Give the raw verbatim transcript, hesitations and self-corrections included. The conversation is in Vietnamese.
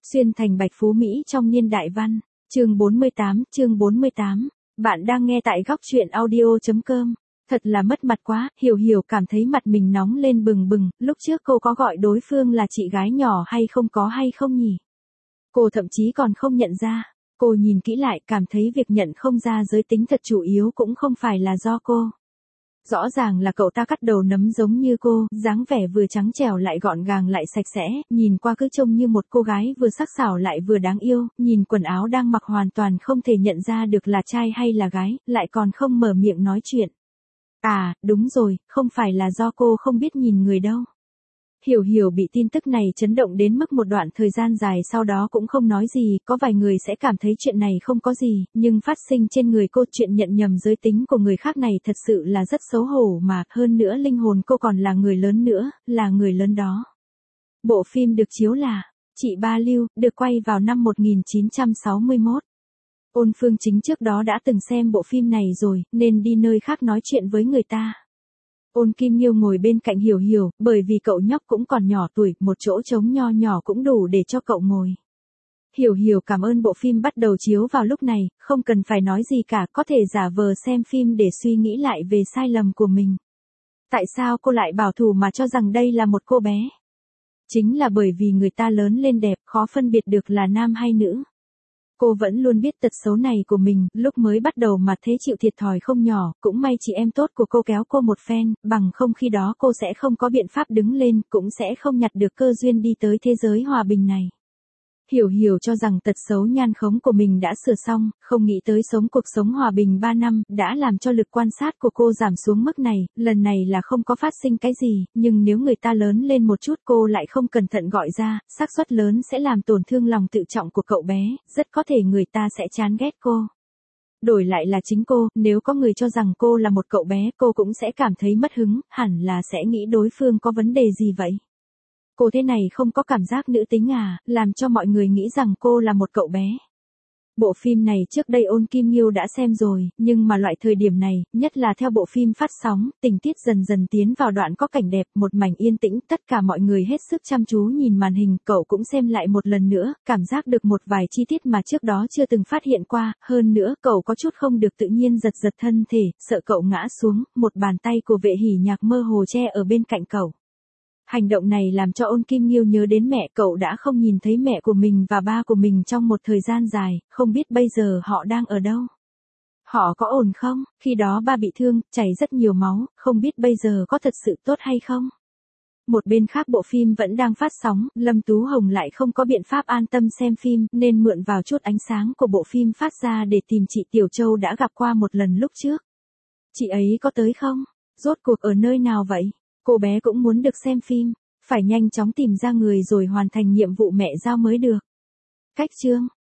Xuyên thành Bạch Phú Mỹ trong niên đại văn, chương bốn mươi tám, chương bốn mươi tám. Bạn đang nghe tại góc truyện audio chấm com. Thật là mất mặt quá, Hiểu Hiểu cảm thấy mặt mình nóng lên bừng bừng, lúc trước cô có gọi đối phương là chị gái nhỏ hay không có hay không nhỉ? Cô thậm chí còn không nhận ra. Cô nhìn kỹ lại cảm thấy việc nhận không ra giới tính thật chủ yếu cũng không phải là do cô. Rõ ràng là cậu ta cắt đầu nấm giống như cô, dáng vẻ vừa trắng trẻo lại gọn gàng lại sạch sẽ, nhìn qua cứ trông như một cô gái vừa sắc sảo lại vừa đáng yêu, nhìn quần áo đang mặc hoàn toàn không thể nhận ra được là trai hay là gái, lại còn không mở miệng nói chuyện. À, đúng rồi, không phải là do cô không biết nhìn người đâu. Hiểu Hiểu bị tin tức này chấn động đến mức một đoạn thời gian dài sau đó cũng không nói gì, có vài người sẽ cảm thấy chuyện này không có gì, nhưng phát sinh trên người cô chuyện nhận nhầm giới tính của người khác này thật sự là rất xấu hổ mà, hơn nữa linh hồn cô còn là người lớn nữa, là người lớn đó. Bộ phim được chiếu là Chị Ba Lưu, được quay vào năm một nghìn chín trăm sáu mươi mốt. Ôn Phương Chính trước đó đã từng xem bộ phim này rồi, nên đi nơi khác nói chuyện với người ta. Ôn Kim Nghiêu ngồi bên cạnh Hiểu Hiểu, bởi vì cậu nhóc cũng còn nhỏ tuổi, một chỗ trống nho nhỏ cũng đủ để cho cậu ngồi. Hiểu Hiểu cảm ơn bộ phim bắt đầu chiếu vào lúc này, không cần phải nói gì cả, có thể giả vờ xem phim để suy nghĩ lại về sai lầm của mình. Tại sao cô lại bảo thủ mà cho rằng đây là một cô bé? Chính là bởi vì người ta lớn lên đẹp, khó phân biệt được là nam hay nữ. Cô vẫn luôn biết tật xấu này của mình, lúc mới bắt đầu mà thế chịu thiệt thòi không nhỏ, cũng may chị em tốt của cô kéo cô một phen, bằng không khi đó cô sẽ không có biện pháp đứng lên, cũng sẽ không nhặt được cơ duyên đi tới thế giới hòa bình này. Hiểu Hiểu cho rằng tật xấu nhan khống của mình đã sửa xong, không nghĩ tới sống cuộc sống hòa bình ba năm, đã làm cho lực quan sát của cô giảm xuống mức này, lần này là không có phát sinh cái gì, nhưng nếu người ta lớn lên một chút cô lại không cẩn thận gọi ra, xác suất lớn sẽ làm tổn thương lòng tự trọng của cậu bé, rất có thể người ta sẽ chán ghét cô. Đổi lại là chính cô, nếu có người cho rằng cô là một cậu bé cô cũng sẽ cảm thấy mất hứng, hẳn là sẽ nghĩ đối phương có vấn đề gì vậy. Cô thế này không có cảm giác nữ tính à, làm cho mọi người nghĩ rằng cô là một cậu bé. Bộ phim này trước đây Ôn Kim Nghiêu đã xem rồi, nhưng mà loại thời điểm này, nhất là theo bộ phim phát sóng, tình tiết dần dần tiến vào đoạn có cảnh đẹp, một mảnh yên tĩnh, tất cả mọi người hết sức chăm chú nhìn màn hình, cậu cũng xem lại một lần nữa, cảm giác được một vài chi tiết mà trước đó chưa từng phát hiện qua, hơn nữa cậu có chút không được tự nhiên giật giật thân thể, sợ cậu ngã xuống, một bàn tay của Vệ Hỉ Nhạc mơ hồ che ở bên cạnh cậu. Hành động này làm cho Ôn Kim Nghiêu nhớ đến mẹ, cậu đã không nhìn thấy mẹ của mình và ba của mình trong một thời gian dài, không biết bây giờ họ đang ở đâu. Họ có ổn không, khi đó ba bị thương, chảy rất nhiều máu, không biết bây giờ có thật sự tốt hay không. Một bên khác bộ phim vẫn đang phát sóng, Lâm Tú Hồng lại không có biện pháp an tâm xem phim, nên mượn vào chút ánh sáng của bộ phim phát ra để tìm chị Tiểu Châu đã gặp qua một lần lúc trước. Chị ấy có tới không? Rốt cuộc ở nơi nào vậy? Cô bé cũng muốn được xem phim, phải nhanh chóng tìm ra người rồi hoàn thành nhiệm vụ mẹ giao mới được. Cách chương,